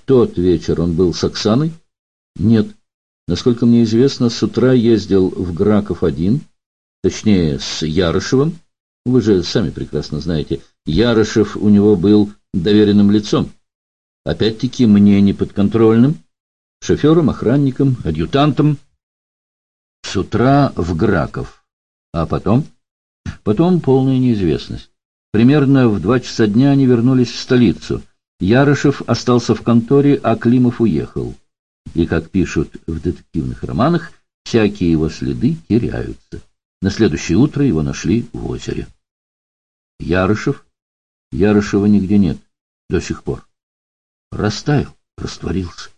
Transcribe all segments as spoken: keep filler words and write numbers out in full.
тот вечер он был с Оксаной? Нет. Насколько мне известно, с утра ездил в Граков один, точнее, с Ярышевым. Вы же сами прекрасно знаете, Ярышев у него был доверенным лицом. Опять-таки мне неподконтрольным, шофером, охранником, адъютантом. С утра в Граков. А потом? Потом полная неизвестность. Примерно в два часа дня они вернулись в столицу. Ярышев остался в конторе, а Климов уехал. И, как пишут в детективных романах, всякие его следы теряются. На следующее утро его нашли в озере. Ярышев? Ярышева нигде нет до сих пор. Растаял, растворился.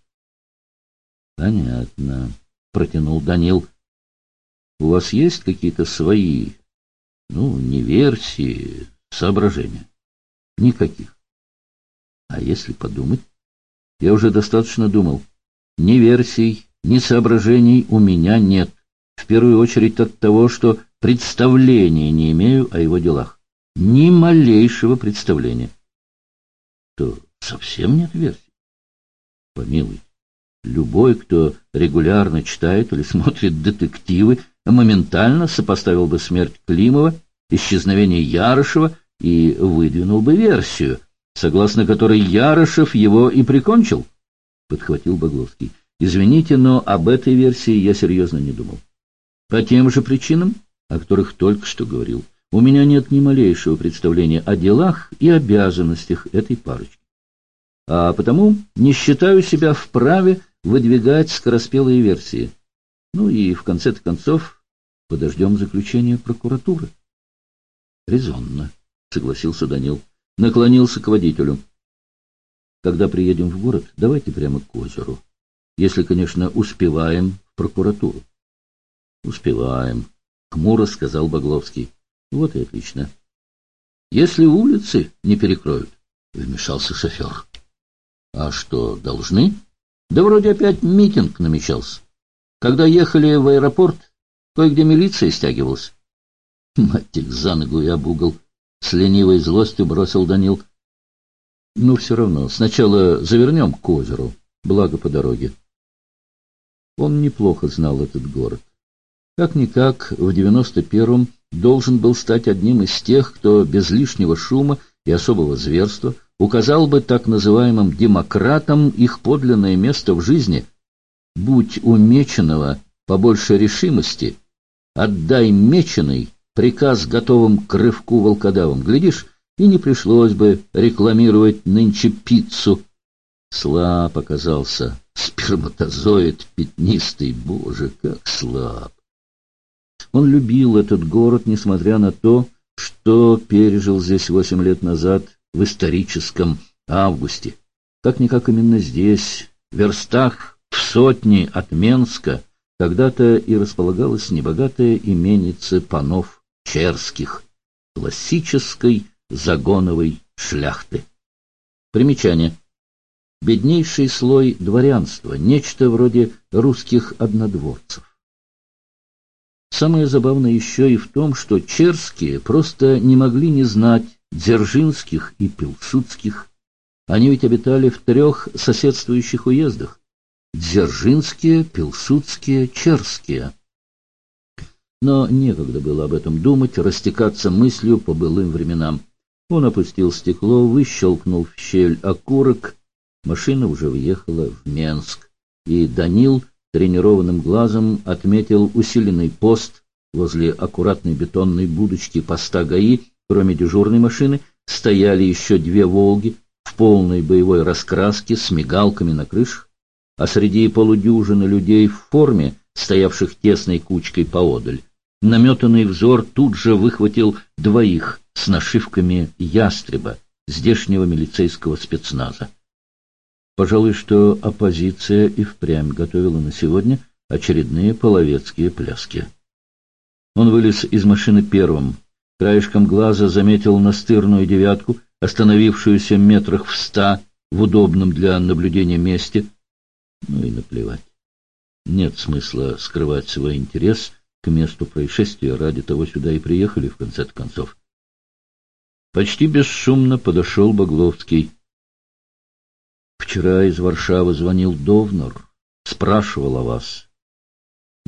Понятно, протянул Данил. У вас есть какие-то свои, ну, не версии, соображения? Никаких. А если подумать? Я уже достаточно думал. Ни версий, ни соображений у меня нет. В первую очередь от того, что представления не имею о его делах. Ни малейшего представления. То совсем нет версий? Помилуй. Любой, кто регулярно читает или смотрит детективы, моментально сопоставил бы смерть Климова, исчезновение Ярышева и выдвинул бы версию, согласно которой Ярышев его и прикончил, — подхватил Багловский. Извините, но об этой версии я серьезно не думал. По тем же причинам, о которых только что говорил, у меня нет ни малейшего представления о делах и обязанностях этой парочки. А потому не считаю себя вправе выдвигать скороспелые версии. Ну и в конце концов подождем заключения прокуратуры. Резонно, согласился Данил. Наклонился к водителю. Когда приедем в город, давайте прямо к озеру. Если, конечно, успеваем в прокуратуру. Успеваем, хмуро сказал Багловский. Вот и отлично. Если улицы не перекроют, вмешался шофер. А что, должны? Да вроде опять митинг намечался. Когда ехали в аэропорт, кое-где милиция стягивалась. Мать их за ногу и об угол. С ленивой злостью бросил Данил. Ну, все равно, сначала завернем к озеру, благо по дороге. Он неплохо знал этот город. Как-никак в девяносто первом должен был стать одним из тех, кто без лишнего шума и особого зверства указал бы так называемым демократам их подлинное место в жизни. Будь у Меченого побольше решимости, отдай Меченый приказ готовым к рывку волкодавам. Глядишь, и не пришлось бы рекламировать нынче пиццу. Слаб оказался сперматозоид пятнистый, боже, как слаб. Он любил этот город, несмотря на то, что пережил здесь восемь лет назад в историческом августе. Как-никак именно здесь, в верстах в сотни от Менска, когда-то и располагалась небогатая именица панов Черских, классической загоновой шляхты. Примечание. Беднейший слой дворянства, нечто вроде русских однодворцев. Самое забавное еще и в том, что Черские просто не могли не знать Дзержинских и Пилсудских. Они ведь обитали в трех соседствующих уездах. Дзержинские, Пилсудские, Черские. Но некогда было об этом думать, растекаться мыслью по былым временам. Он опустил стекло, выщелкнул в щель окурок. Машина уже въехала в Менск, и Данил тренированным глазом отметил усиленный пост возле аккуратной бетонной будочки поста ГАИ. Кроме дежурной машины стояли еще две «Волги» в полной боевой раскраске с мигалками на крышах, а среди полудюжины людей в форме, стоявших тесной кучкой поодаль, наметанный взор тут же выхватил двоих с нашивками ястреба, здешнего милицейского спецназа. Пожалуй, что оппозиция и впрямь готовила на сегодня очередные половецкие пляски. Он вылез из машины первым. Краешком глаза заметил настырную девятку, остановившуюся метрах в ста в удобном для наблюдения месте. Ну и наплевать. Нет смысла скрывать свой интерес к месту происшествия, ради того сюда и приехали, в конце концов. Почти бесшумно подошел Багловский. Вчера из Варшавы звонил Довнер, спрашивал о вас.